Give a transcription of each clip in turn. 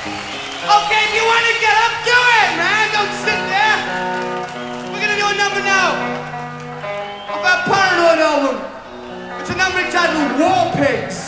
Okay, if you want to get up, do it, man. Don't sit there. We're gonna do a number now of our Paranoid album. It's a number entitled War Pigs.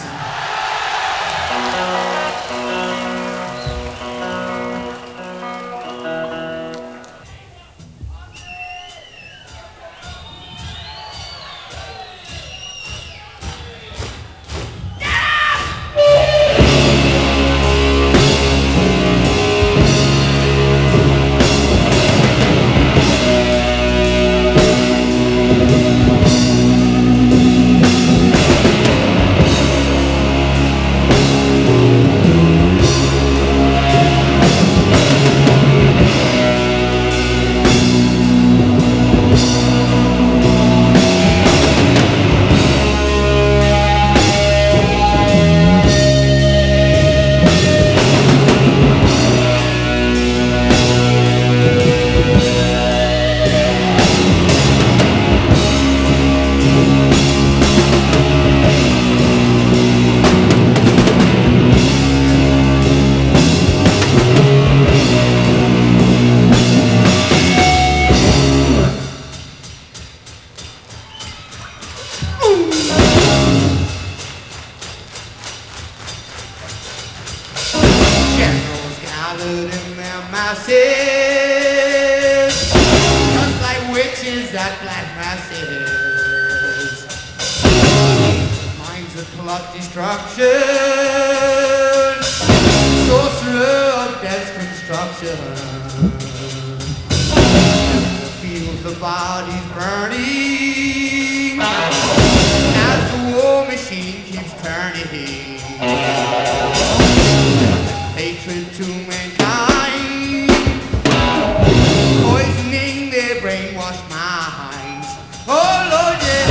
Gathered in their masses, just like witches at black masses. Minds of plot destruction, sorcerer of death's construction. The fields of bodies burning, as the war machine keeps turning. Hatred to mankind, poisoning their brainwashed minds. Oh Lord, yeah.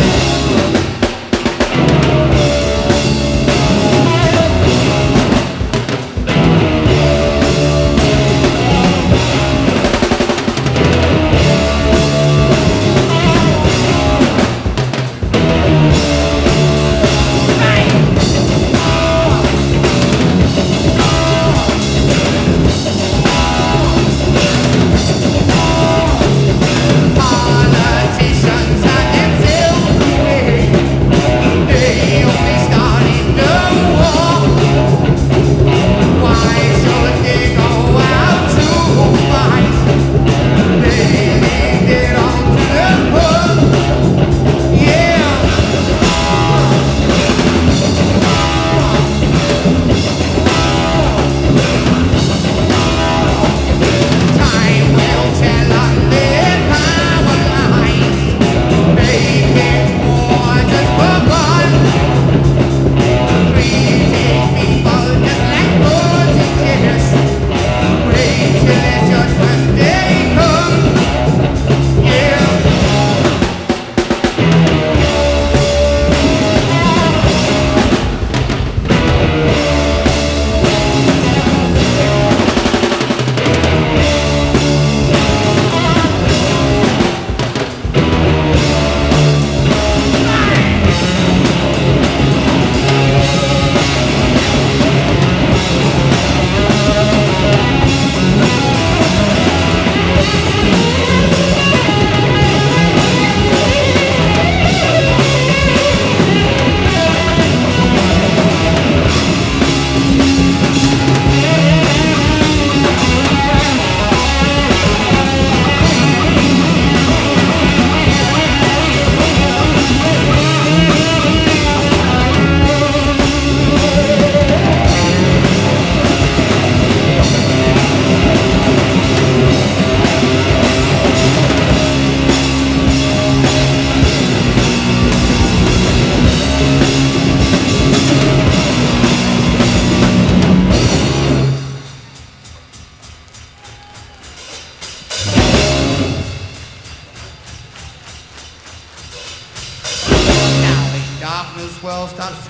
Darkness well stops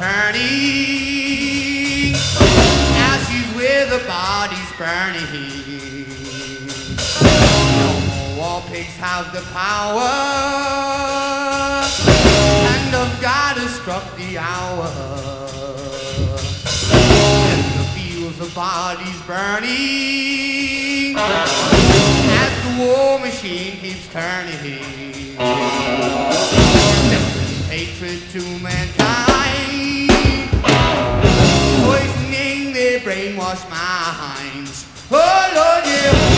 turning, ashes where the body's burning. No more war pigs have the power, hand of God has struck the hour. In the fields of people's bodies burning as the war machine keeps turning. Hatred to mankind, poisoning their brainwashed minds. Oh Lord, yeah.